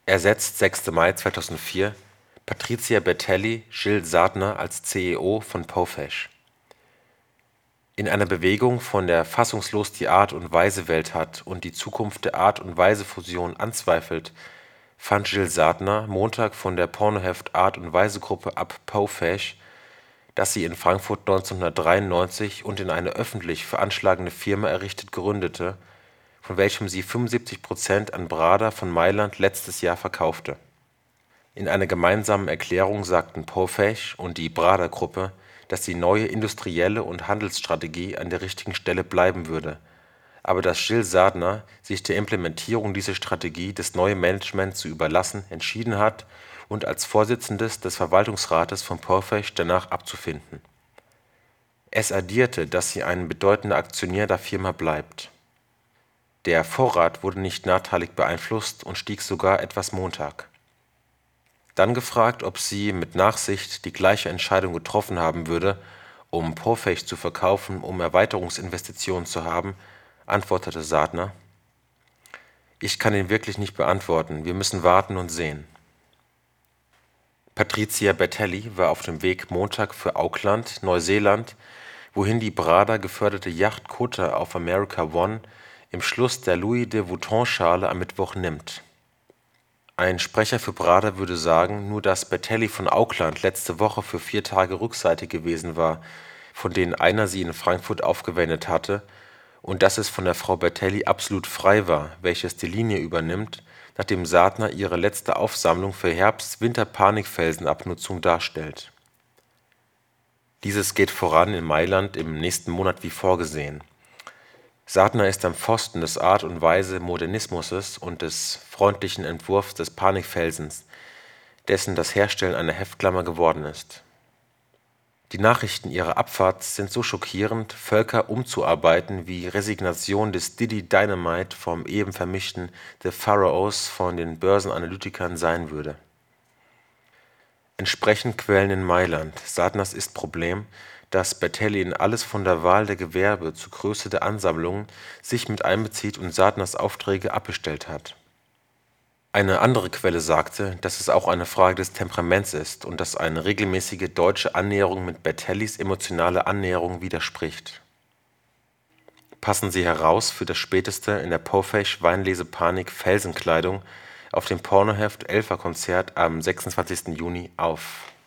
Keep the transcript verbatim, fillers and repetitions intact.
Ersetzt sechster Mai zweitausendvier Patricia Bertelli Jill Sardner als C E O von Paufash. In einer Bewegung, von der fassungslos die Art-und-Weise-Welt hat und die Zukunft der Art-und-Weise-Fusion anzweifelt, fand Jill Sardner Montag von der Pornoheft Art-und-Weise-Gruppe ab Paufash, das sie in Frankfurt neunzehnhundertdreiundneunzig und in eine öffentlich veranschlagende Firma errichtet gründete, von welchem sie fünfundsiebzig Prozent an Brada von Mailand letztes Jahr verkaufte. In einer gemeinsamen Erklärung sagten Paufash und die Brada-Gruppe, dass die neue industrielle und Handelsstrategie an der richtigen Stelle bleiben würde, aber dass Jill Sardner sich der Implementierung dieser Strategie das neue Management zu überlassen entschieden hat und als Vorsitzendes des Verwaltungsrates von Paufash danach abzufinden. Es addierte, dass sie ein bedeutender Aktionär der Firma bleibt. Der Vorrat wurde nicht nachteilig beeinflusst und stieg sogar etwas Montag. Dann gefragt, ob sie mit Nachsicht die gleiche Entscheidung getroffen haben würde, um Paufash zu verkaufen, um Erweiterungsinvestitionen zu haben, antwortete Sardner: Ich kann ihn wirklich nicht beantworten, wir müssen warten und sehen. Patricia Bertelli war auf dem Weg Montag für Auckland, Neuseeland, wohin die Brada geförderte Yacht Cotta auf America One im Schluss der Louis de Vuitton-Schale am Mittwoch nimmt. Ein Sprecher für Brada würde sagen, nur dass Bertelli von Auckland letzte Woche für vier Tage rückseitig gewesen war, von denen einer sie in Frankfurt aufgewendet hatte, und dass es von der Frau Bertelli absolut frei war, welches die Linie übernimmt, nachdem Sardner ihre letzte Aufsammlung für Herbst-Winter-Panikfelsenabnutzung darstellt. Dieses geht voran in Mailand im nächsten Monat wie vorgesehen. Sardner ist am Pfosten des Art-und-Weise-Modernismus und des freundlichen Entwurfs des Panikfelsens, dessen das Herstellen eine Heftklammer geworden ist. Die Nachrichten ihrer Abfahrt sind so schockierend, Völker umzuarbeiten, wie Resignation des Diddy Dynamite vom eben vermischten The Pharaohs von den Börsenanalytikern sein würde. Entsprechend Quellen in Mailand: Sardners ist Problem, dass Bertelli in alles von der Wahl der Gewerbe zur Größe der Ansammlungen sich mit einbezieht und Sardners Aufträge abbestellt hat. Eine andere Quelle sagte, dass es auch eine Frage des Temperaments ist und dass eine regelmäßige deutsche Annäherung mit Bertellis emotionale Annäherung widerspricht. Passen Sie heraus für das Späteste in der Paufash Weinlese-Panik Felsenkleidung auf dem Pornoheft Elfer Konzert am sechsundzwanzigsten Juni auf.